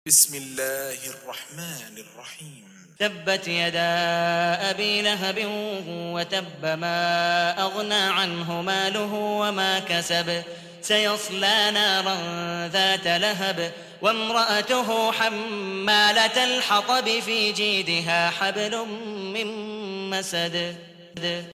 بسم الله الرحمن الرحيم. تبت يدا أبي لهب وتب، ما أغنى عنه ماله وما كسب، سيصلى نارا ذات لهب وامرأته حمالة الحطب في جيدها حبل من مسد.